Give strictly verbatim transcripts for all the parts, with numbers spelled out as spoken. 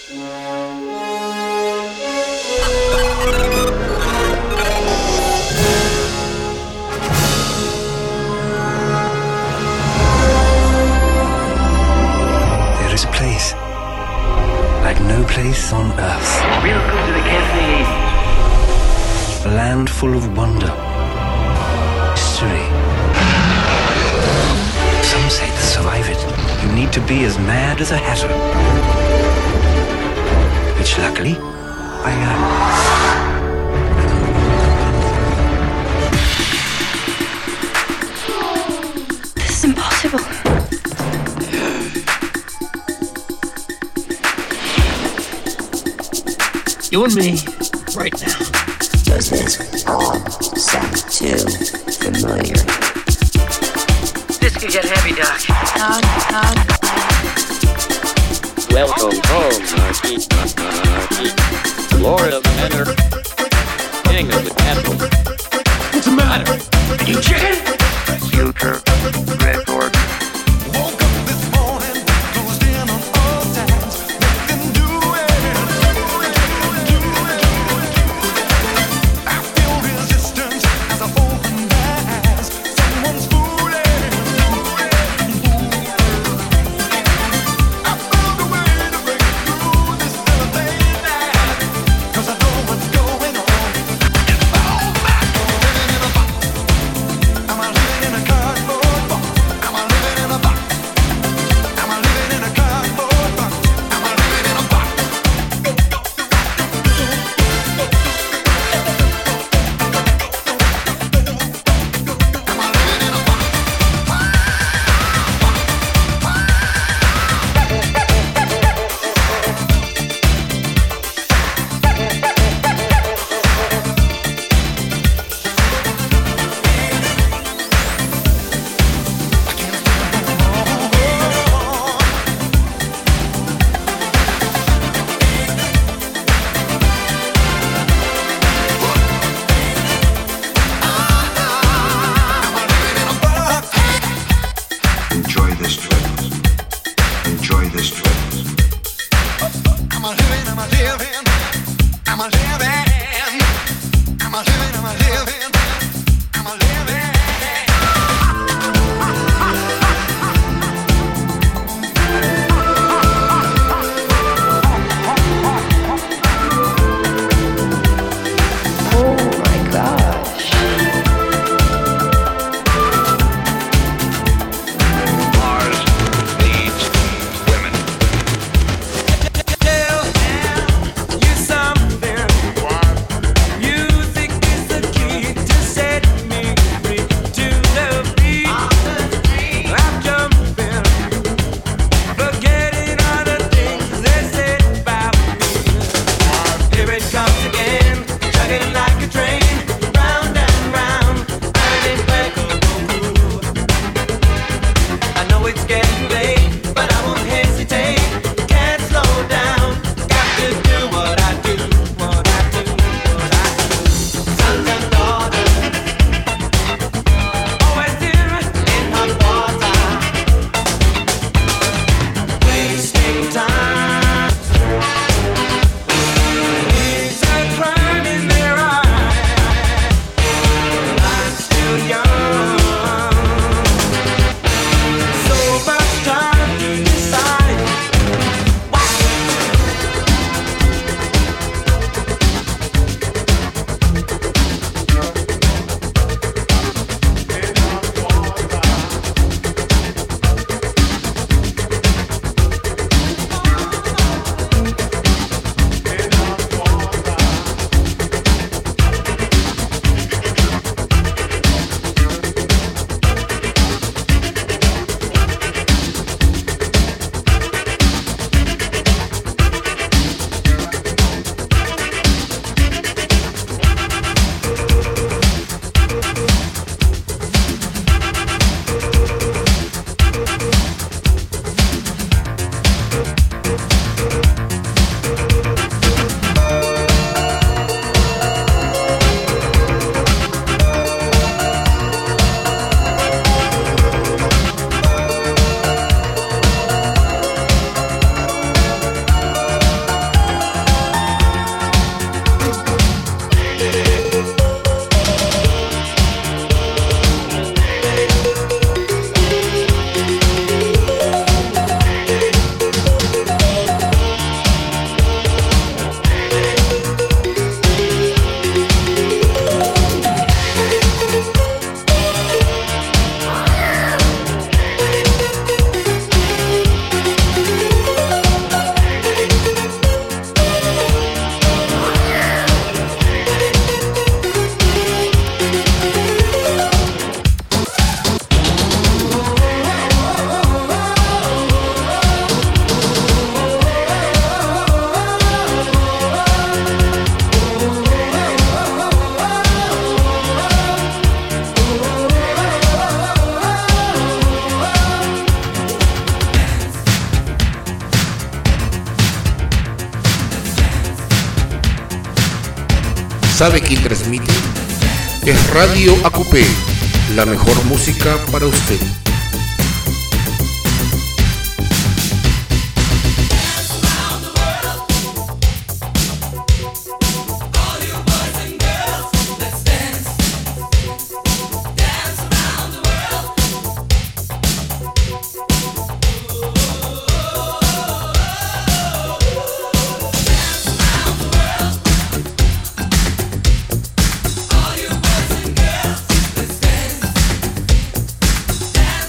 There is a place like no place on earth. Welcome to the cafe. A land full of wonder, mystery. Some say to survive it, you need to be as mad as a hatter. Which luckily, I am. This is impossible. You and me, right now. Does this all sound too familiar? This could get heavy, Doc. Dog, dog. Welcome home, Marky. Marky. Lord of Ender. King of the castle. What's the matter? Are you chicken? Future record. Woke up this morning, closed in on all times, nothing doing. I feel resistance as I open my eyes. Someone's fooling. I found a way to break through this elevated night, 'cause I know what's going on. It's all back. Living in a box. Am I living in a cardboard box? Am I living sabe quién transmite. Es Radio Acupé, la mejor música para usted. Dance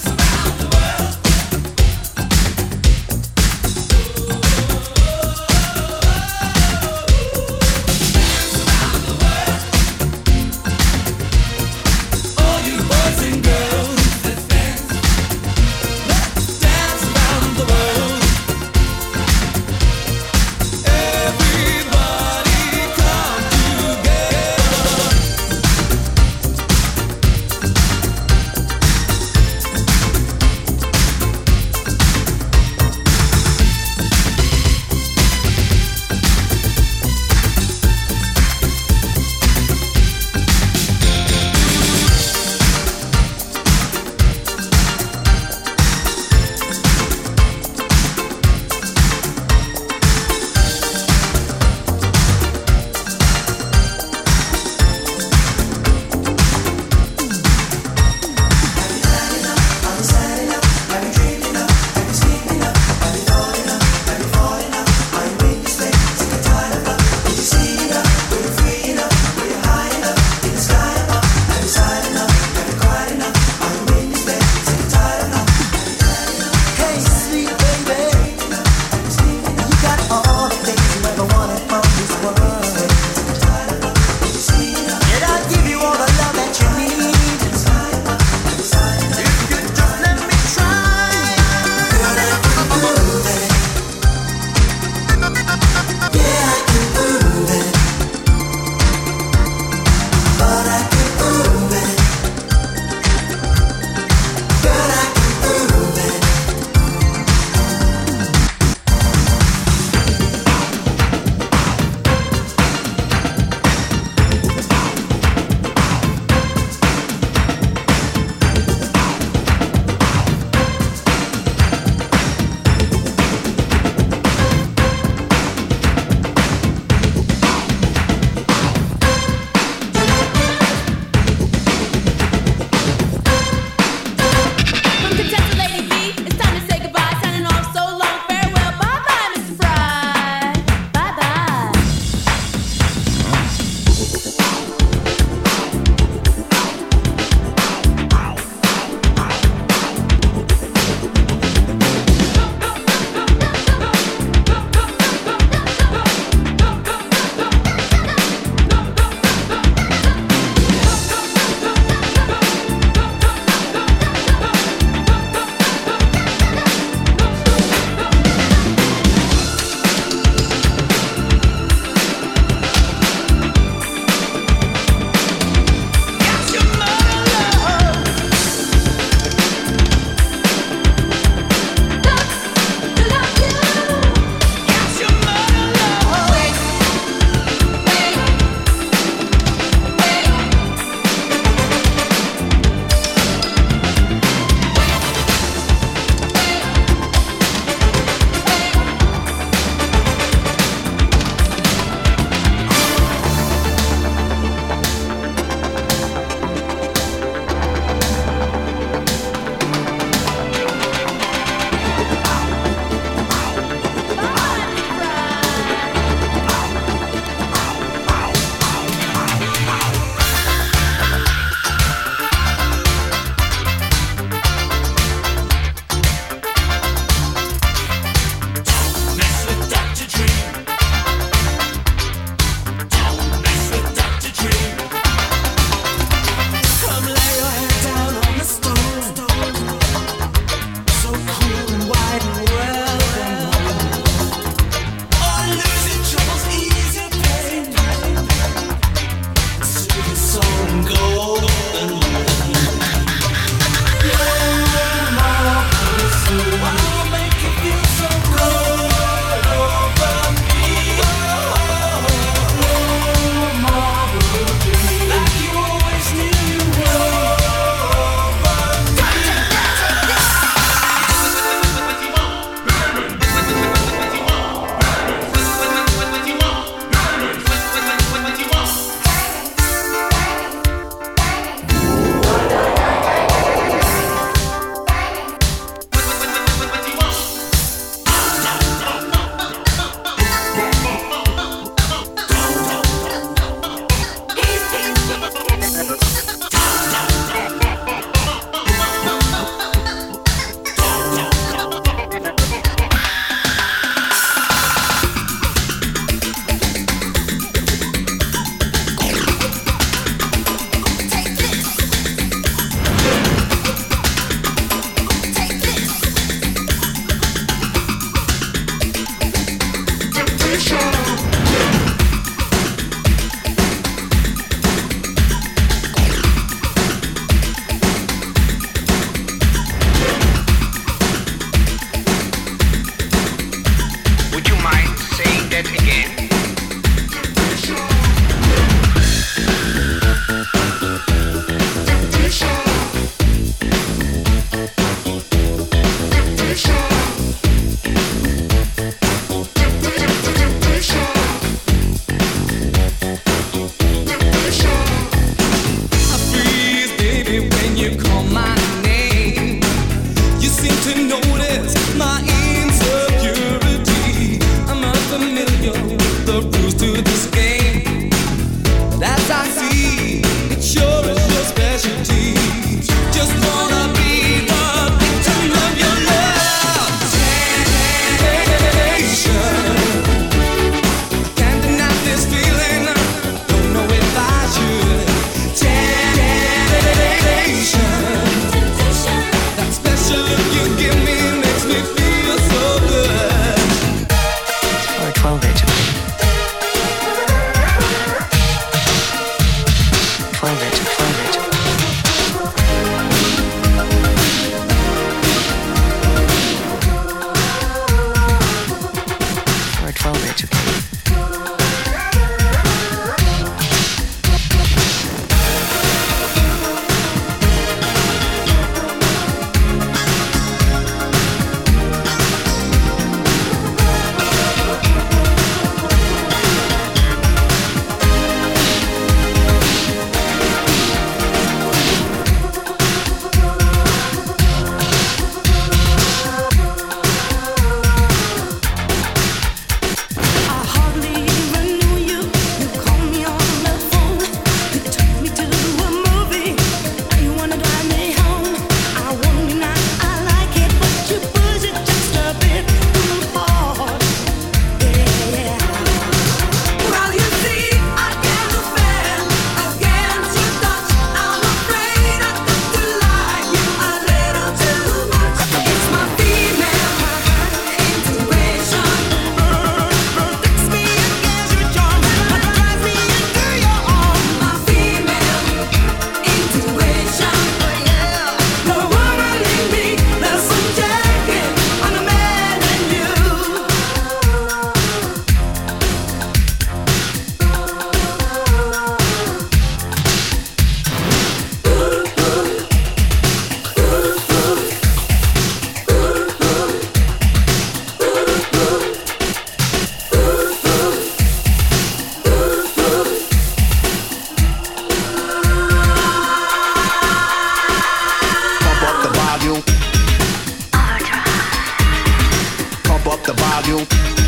volume.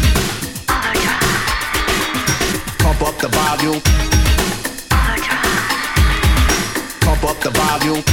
Pump up the volume. Pump up the volume.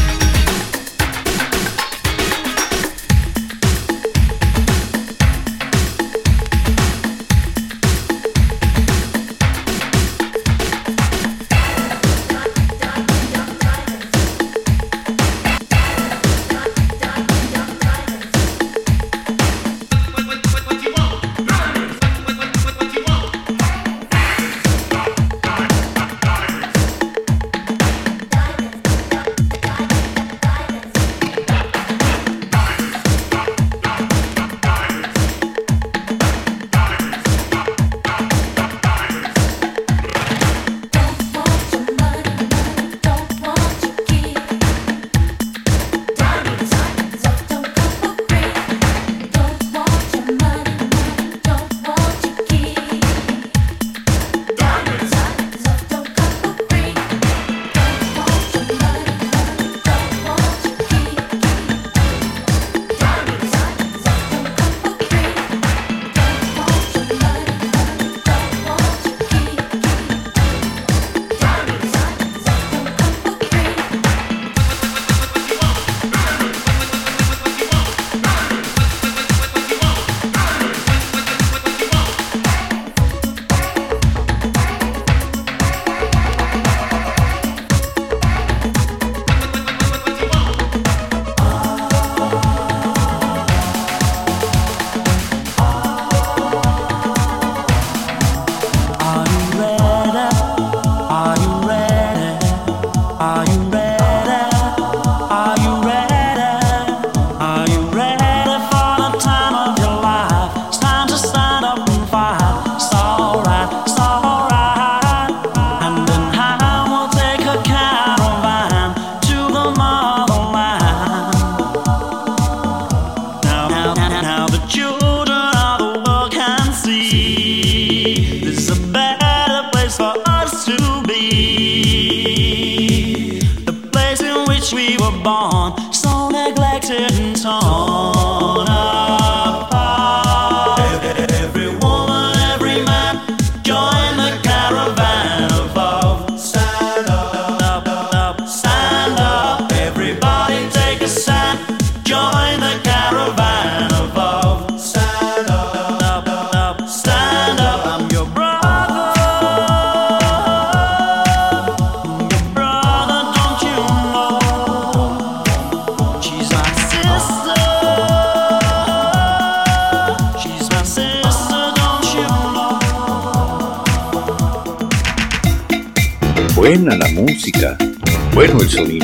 Buena la música, bueno el sonido.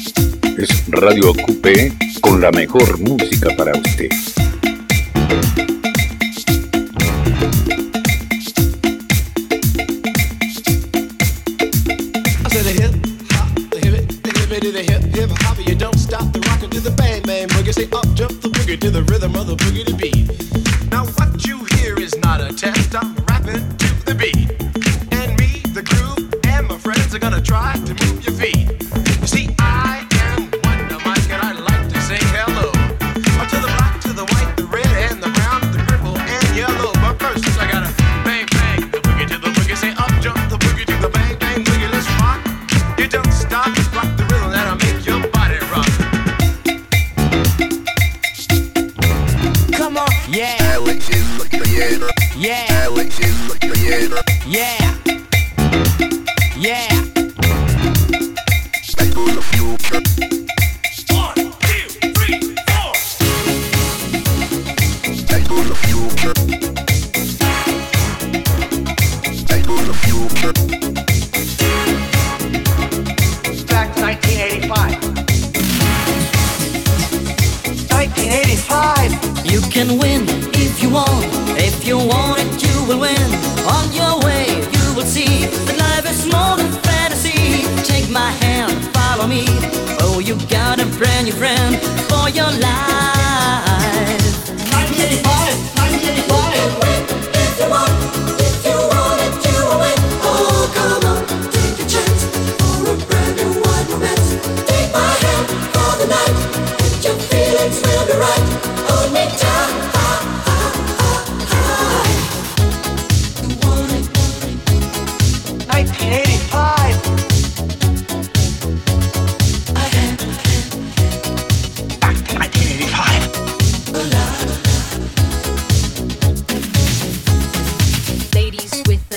Es Radio Ocupé con la mejor música para usted. I said the hip hop, the hip it, the hip it to the hip hip hop. You don't stop the rockin' to the bang bang boogie. Say up jump the boogie to the rhythm of the boogie to beat. Now what you hear is not a test. I'm rapping to the beat, and me, the groove, and my friends are gonna try to move your feet. You see, I am Wonder Mike, and I like to say hello to the black, to the white, the red, and the brown, the purple, and yellow. But first, I gotta bang bang the boogie to the boogie. Say up jump the boogie to the bang bang boogie. Let's rock. You don't stop, rock the rhythm that'll make your body rock. Come on, yeah, yeah, yeah, yeah. Back to nineteen eighty-five. nineteen eighty-five. You can win if you want. If you want it, you will win. On your way, you will see that life is more than fantasy. Take my hand, follow me. Oh, you got a brand new friend for your life. nineteen eighty-five. nineteen eighty-five. If you want, if you want it, you will win. Oh, come on, take a chance for a brand new wide romance. Take my hand for the night, and your feelings will be right. Hold me tight.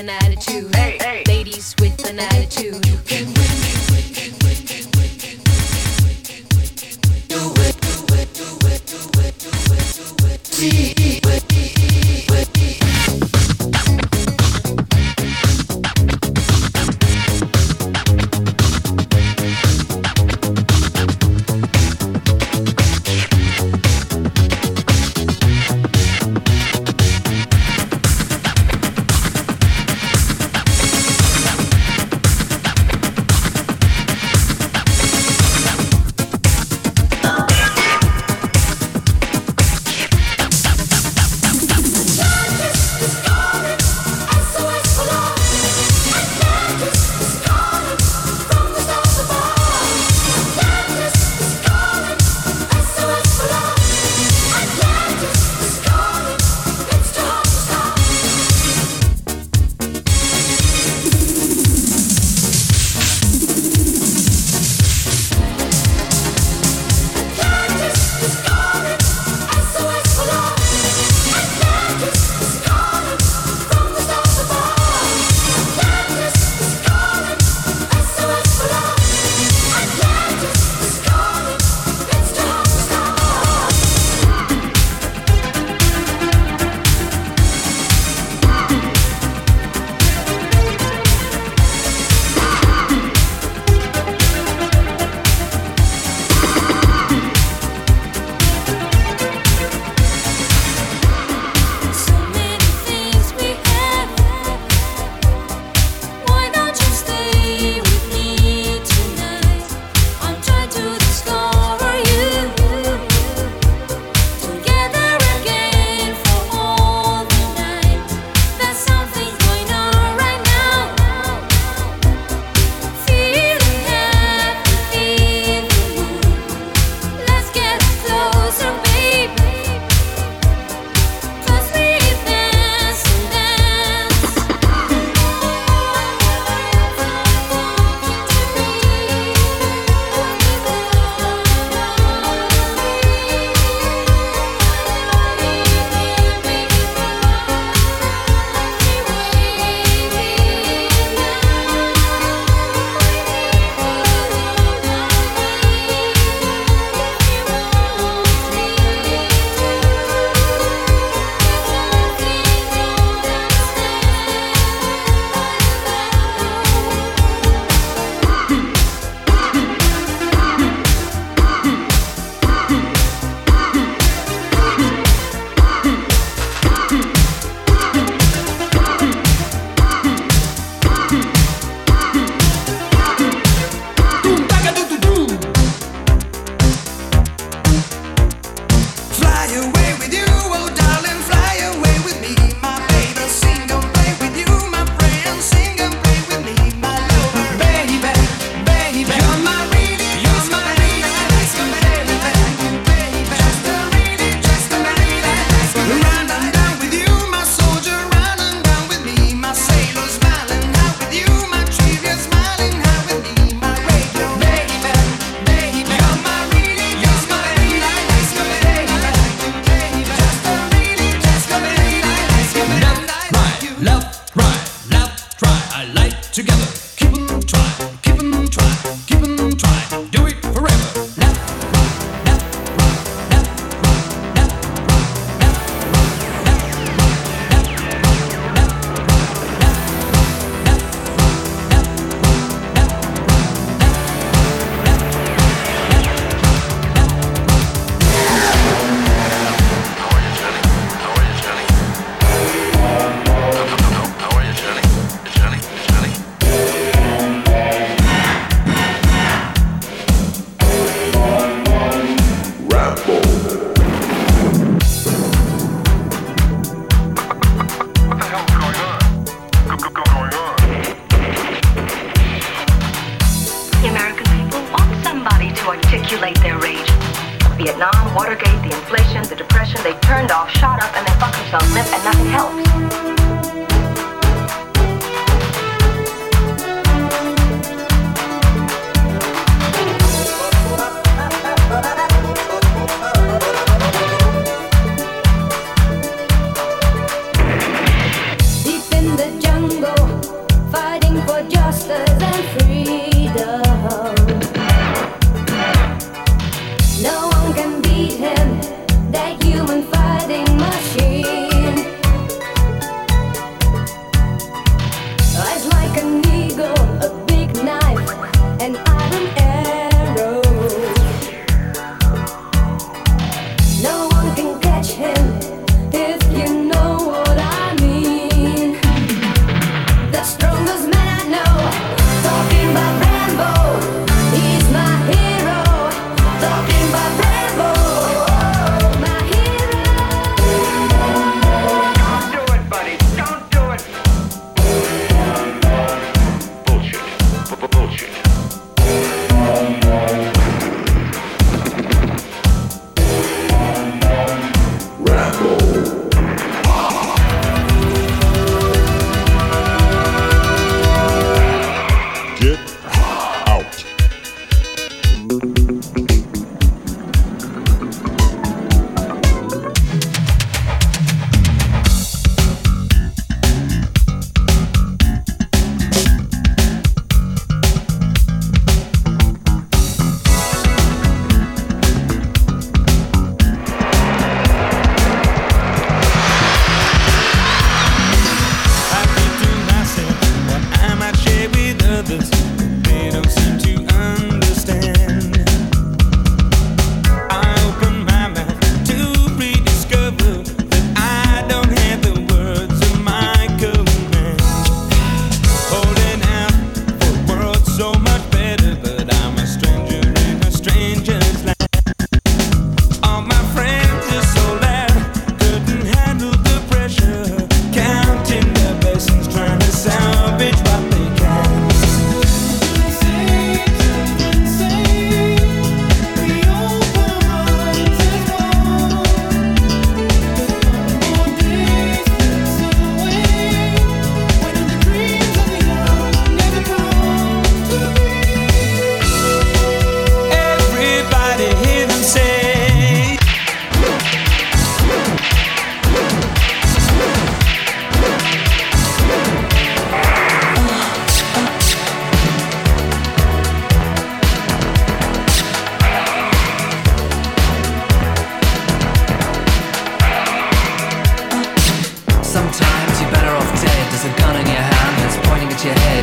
an attitude. Hey, hey. Ladies with an attitude. You can win it, win it, win it, win it, win it, win it, do it, do it, do it, do it, do it, do it, do it. articulate their rage. Vietnam, Watergate, the inflation, the depression, they turned off, shot up, and they fucked themselves limp, and nothing helps. Deep in the jungle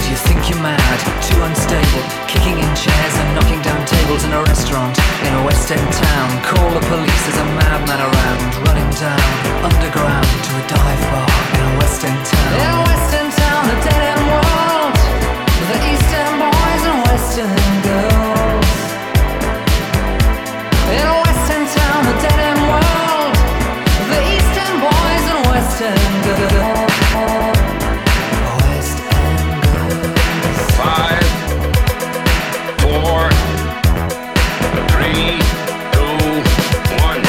you think you're mad, too unstable, kicking in chairs and knocking down tables in a restaurant in a West End town. Call the police, there's a madman around, running down underground to a dive bar in a West End town. In a West End town, a dead end world, the East End boys and West End girls. In a West End town, a dead end world, the East End boys and West End girls. West End girls. Five, four, three, two, one.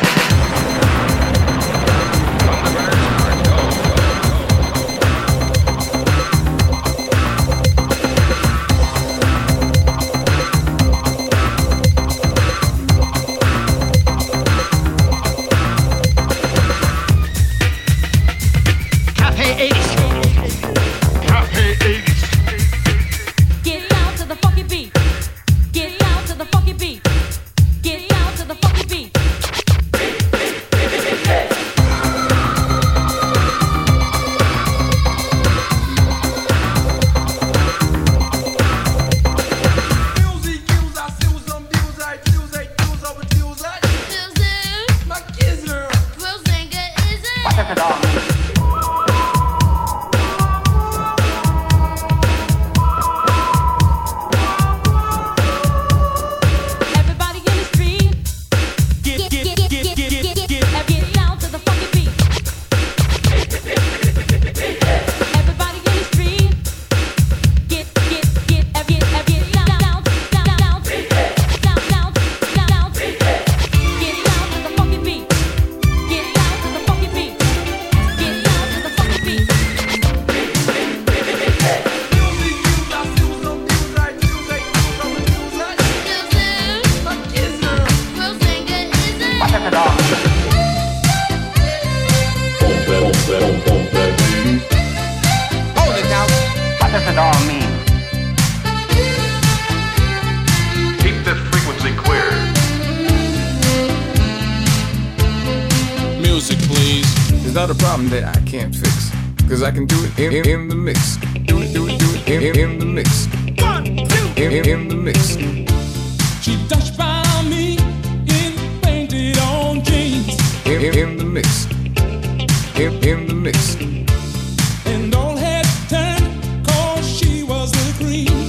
I can do it in, in, in the mix. Do it, do it, do it in, in, in the mix. One, two, in, in, in the mix. She dashed by me in painted on jeans. In, in, in the mix. In, in the mix. And all had turned cause she was the queen.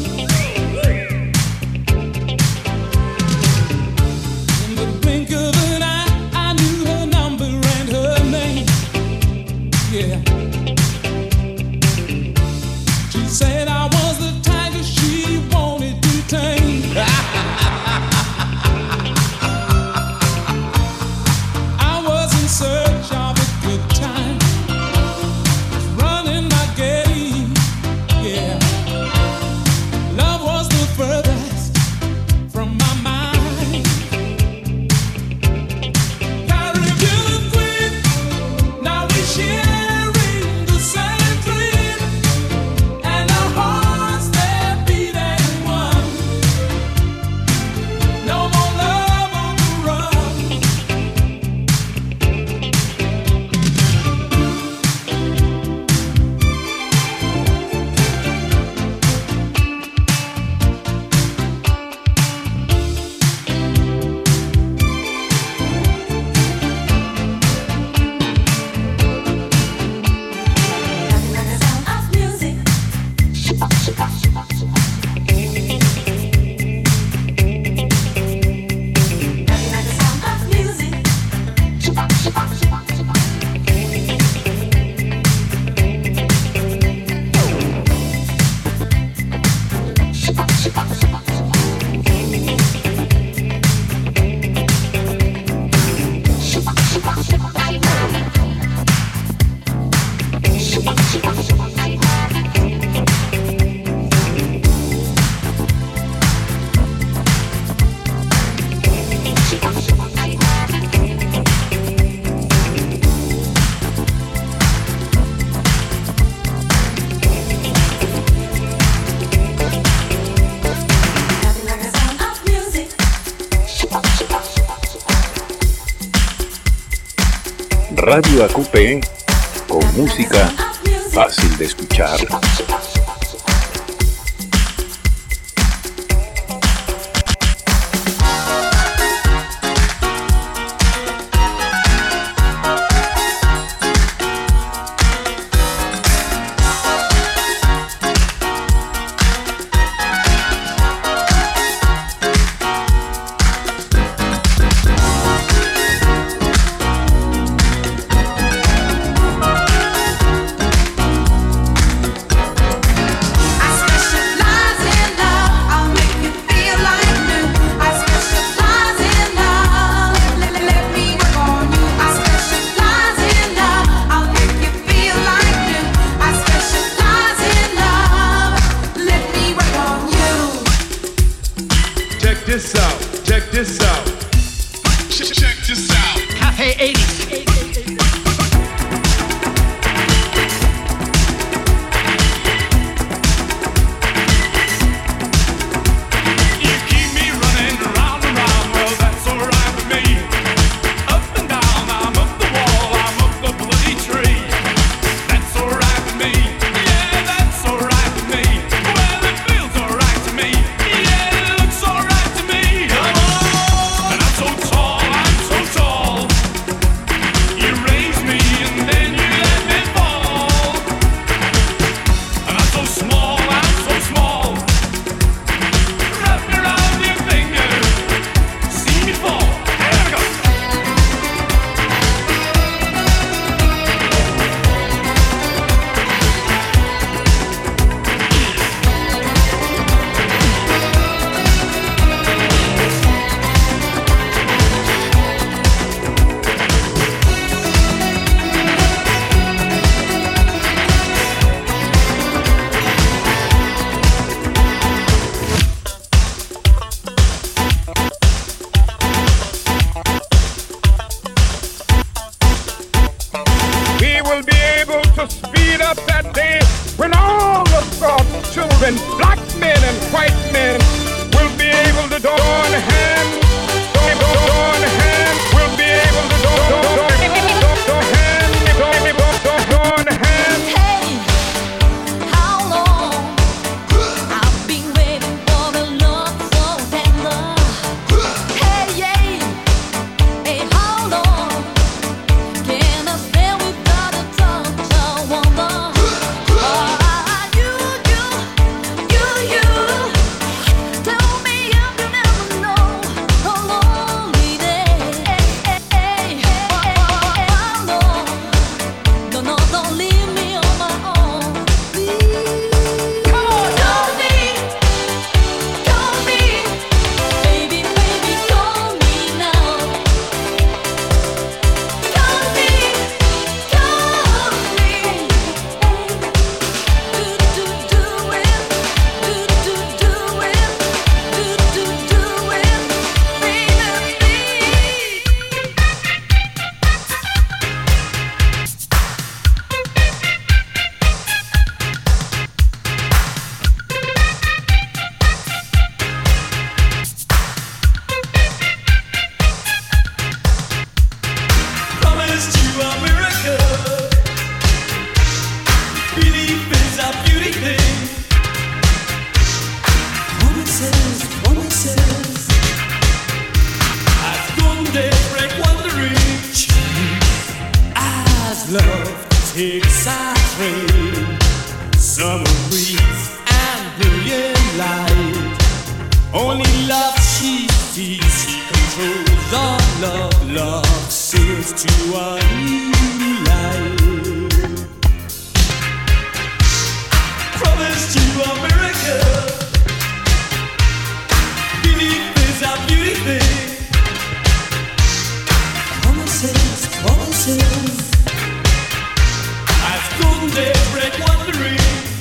In the blink of an eye, I knew her number and her name. Yeah. Said I was the tiger she wanted to tame. I was in search of a good time, running my game. Yeah, love was the furthest from my mind. Caribbean queen, now we sharing the same dream. Radio A Q P con música fácil de escuchar. will be able to speed up that day when all of God's children, black men and white men, will be able to join hands, join hands, will be able to join hands, join hands. Hey, how long I've been waiting for the love so tender. Hey, yeah, hey, how long can I spend without a touch of wonder? Ah, you, you, you, you, tell me if you never know how lonely they. Hey, hey, hey, how long? No, no, don't leave me on my own, please. Come on, call me, call me, baby, baby, call me now. Call me, call me. Do do do it, do do do it, do do do it, baby, please. Promised you a miracle. Belief is a beauty thing. Promises, promises. As golden break wandering. As love takes a train. Summer breeze and brilliant light. Only love she sees, she controls all love. Love sings to a new life. Promised you a miracle. Belief is a beauty thing. Promises, promises. As golden daybreak wandering.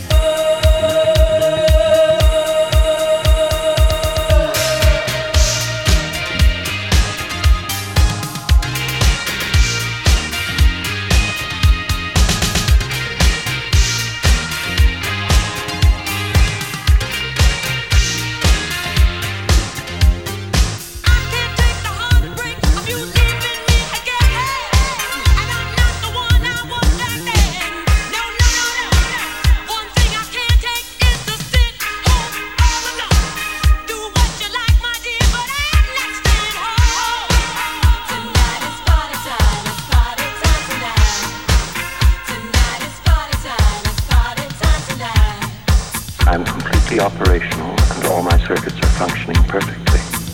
I'm completely operational and all my circuits are functioning perfectly.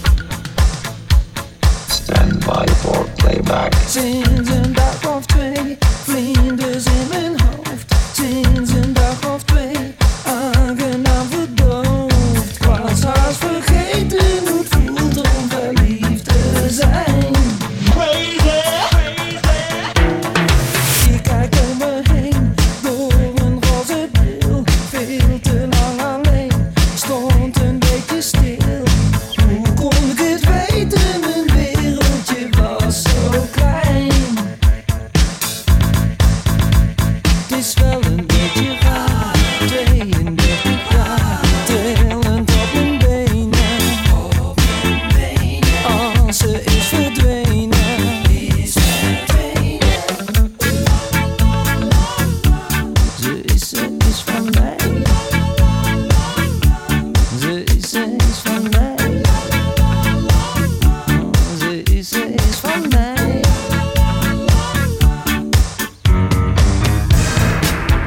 Stand by for playback. Sinds een dag of twee, vlinders in mijn hoofd. Sinds een dag of twee, aangenaam verdoofd. Kwaadhaast vergeten hoe het voelt om verliefd te zijn. Crazy, ik kijk om me heen, door een roze bril. Veel te lang alleen, stond een beetje stil. Hoe kon ik het weten, mijn wereldje was zo klein. Het is wel een beetje raar, tweeëndertig jaar, trillend op mijn benen. Als ze is verdwenen, is verdwenen. Ze is, ze is van mij. Ze is, ze is van mij. Ze is, ze is van mij.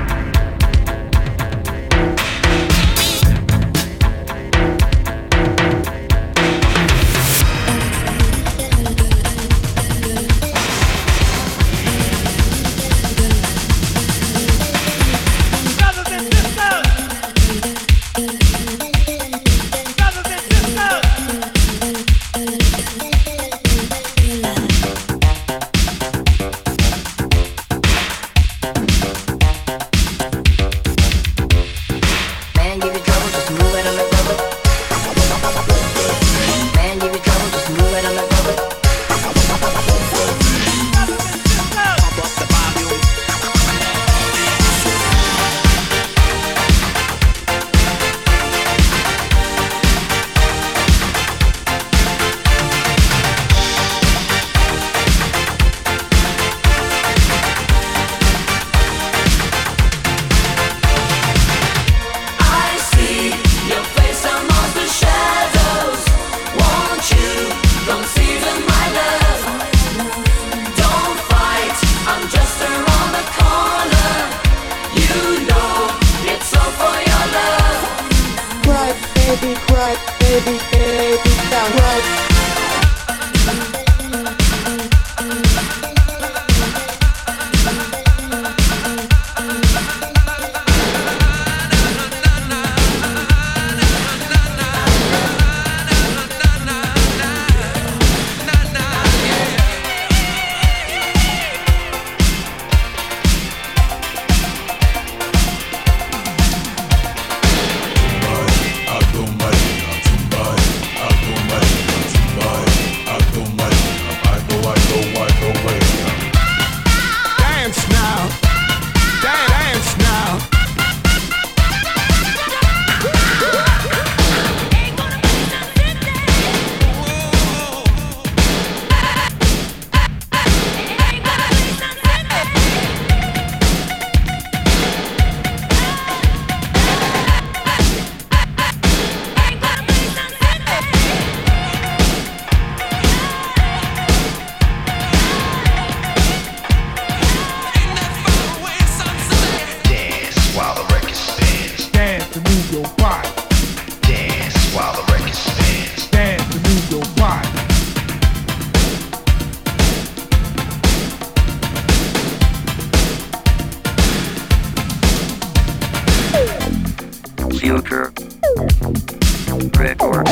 Future Records.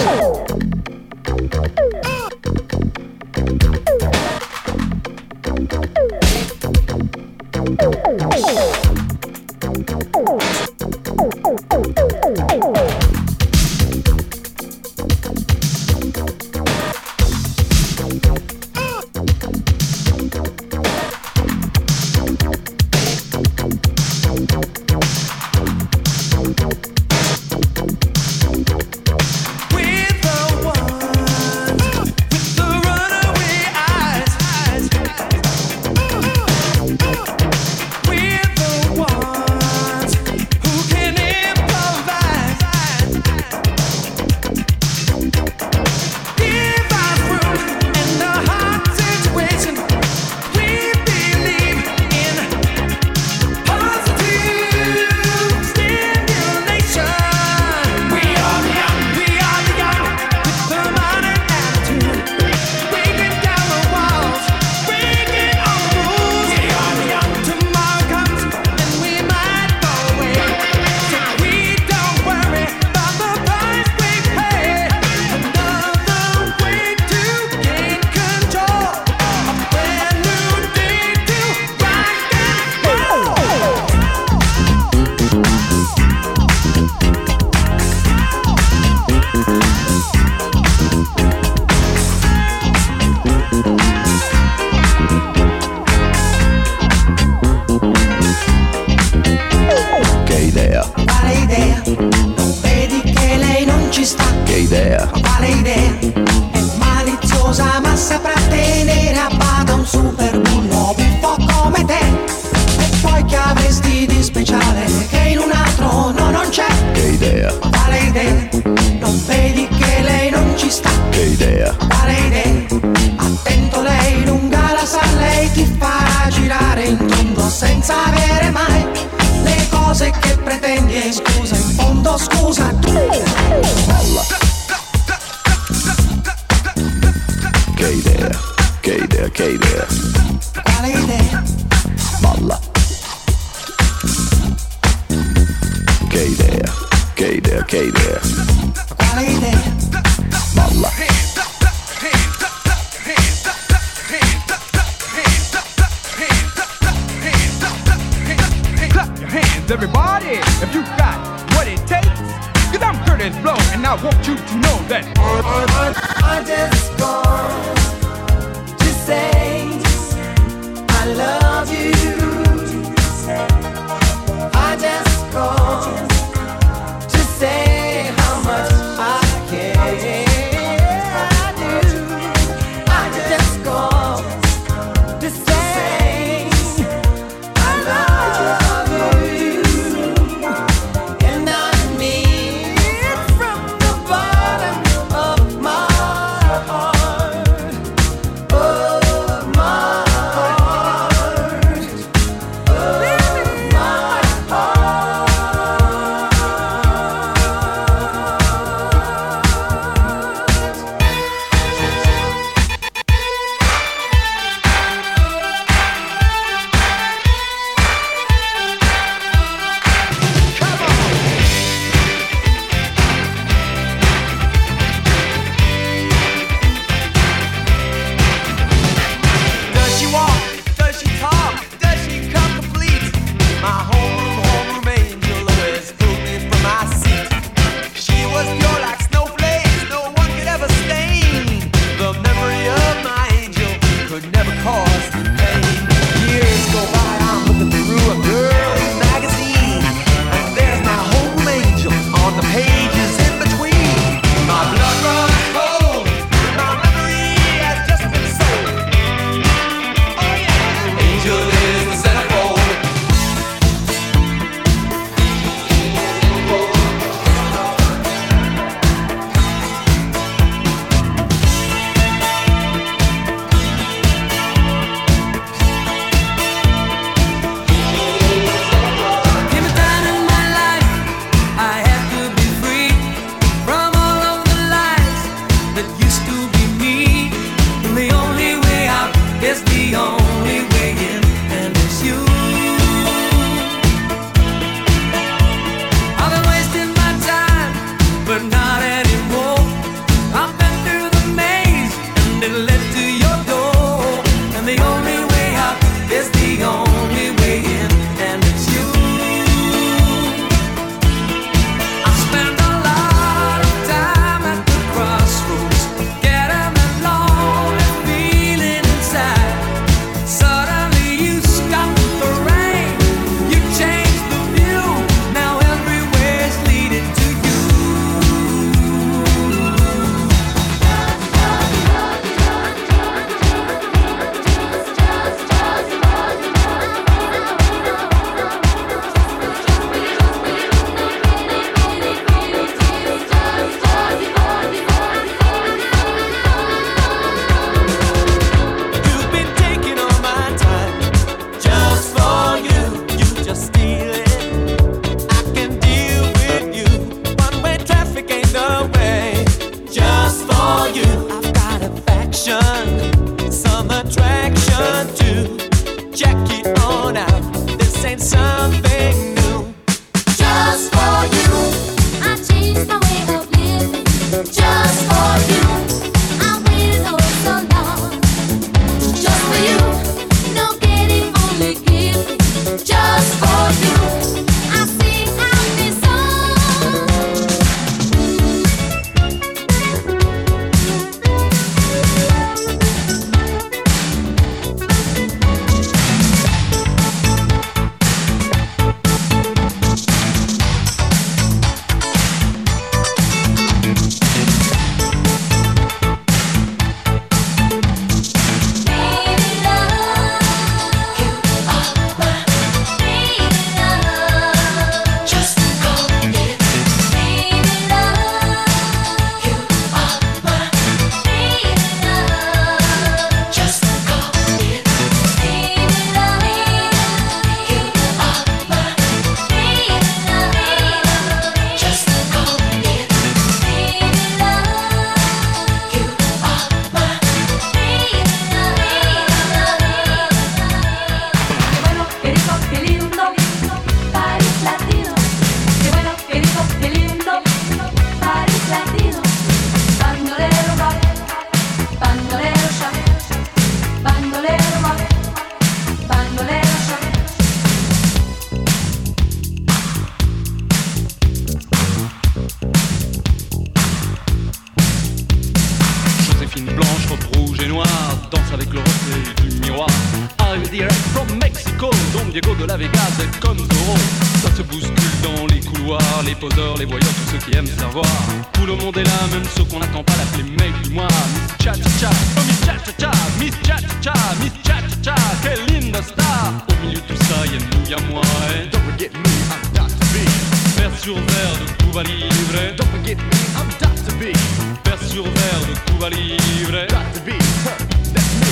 c'est comme Zorro. Ça se bouscule dans les couloirs, les poseurs, les voyeurs, tous ceux qui aiment savoir. Tout le monde est là, même ceux qu'on n'attend pas, l'appeler mec du mois. Miss Cha-Cha-Cha, oh Miss Cha-Cha-Cha, Miss Cha-Cha-Cha, Miss Cha-Cha-Cha, quelle linda star. Au milieu de tout ça, y'a nous, y'a moi, et don't forget me, I'm Doctor B. Vers sur verre de Cuba Libre, don't forget me, I'm Doctor B. Vers sur verre de Cuba Libre, Doctor B, huh, that's me.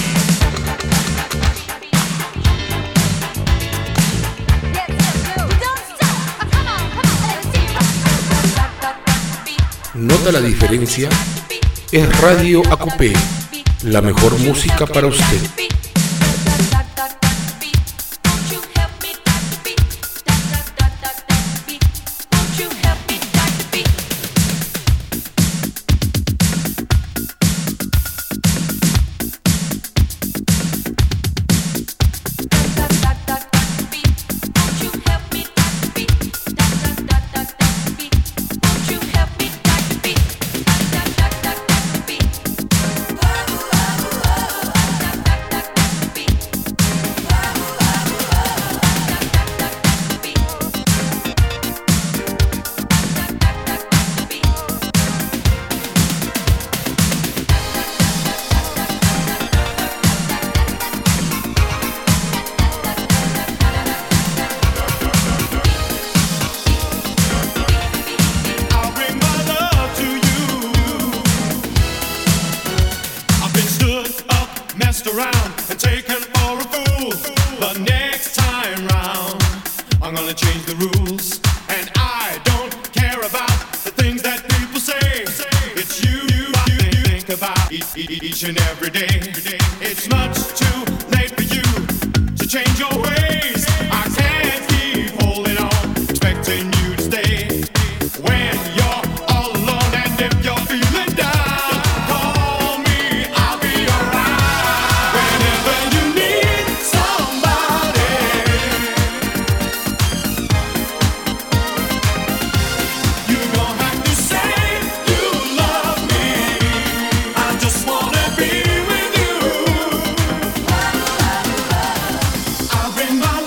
¿Nota la diferencia? Es Radio A Q P, la mejor música para usted. Bring my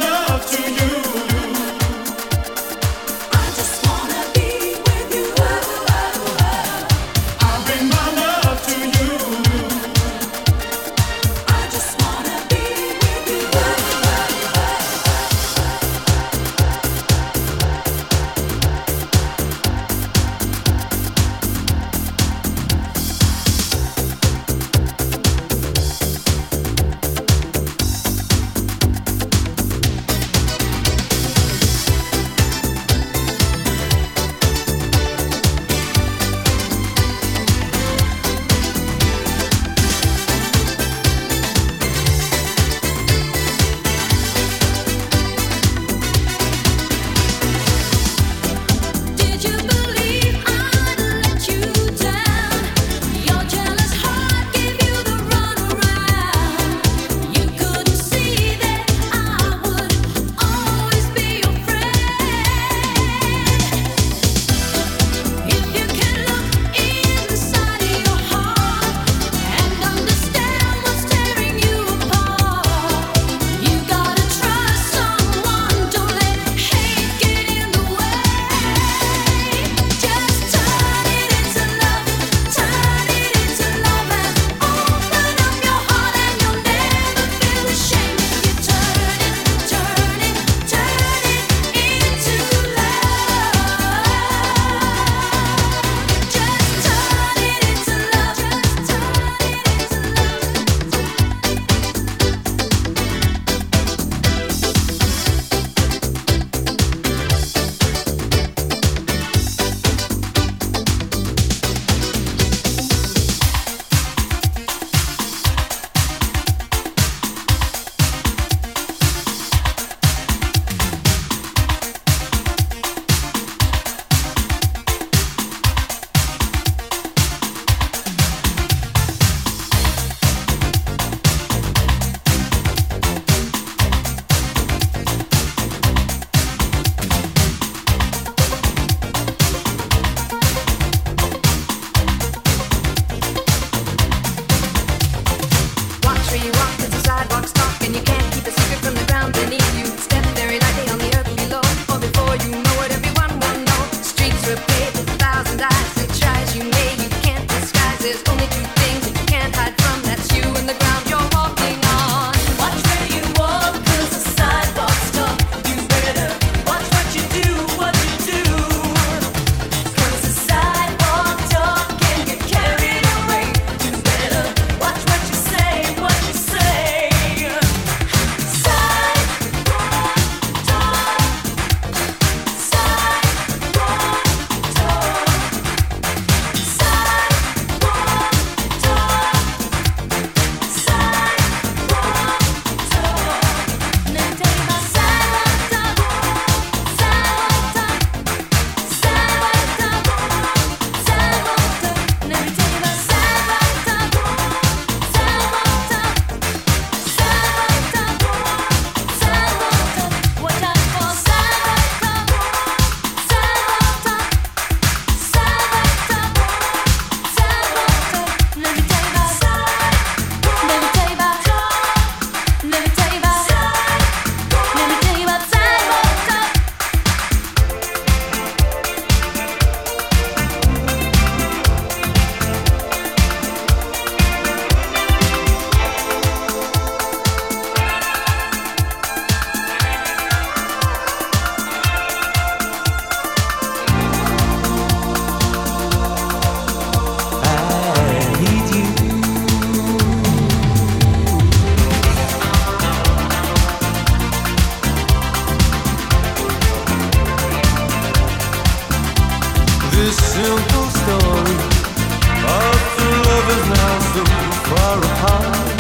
this simple story of two lovers now so far apart.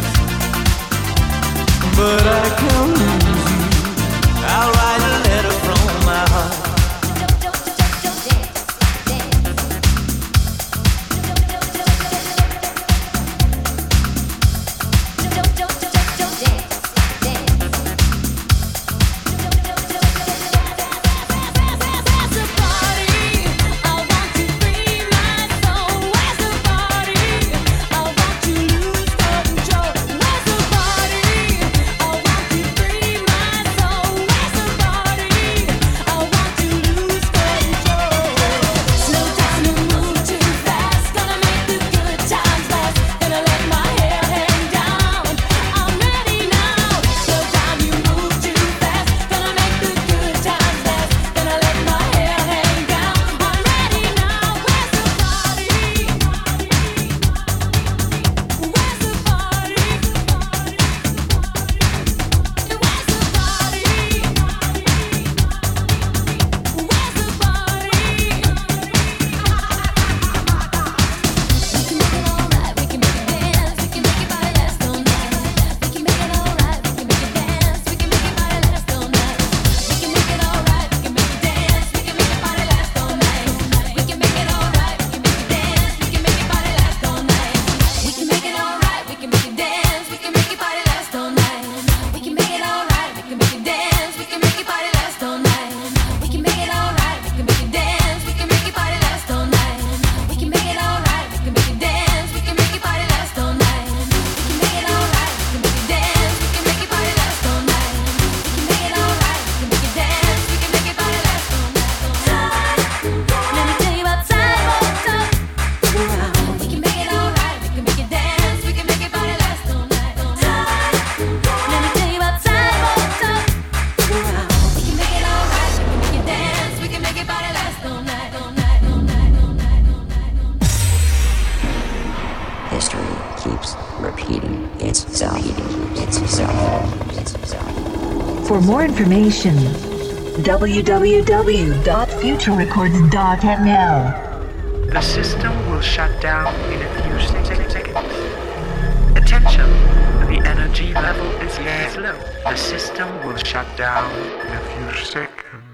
But I can't lose you. I'll write a letter from my heart. For more information, w w w dot future records dot n l. The system will shut down in a few seconds. Attention, the energy level is low. The system will shut down in a few seconds.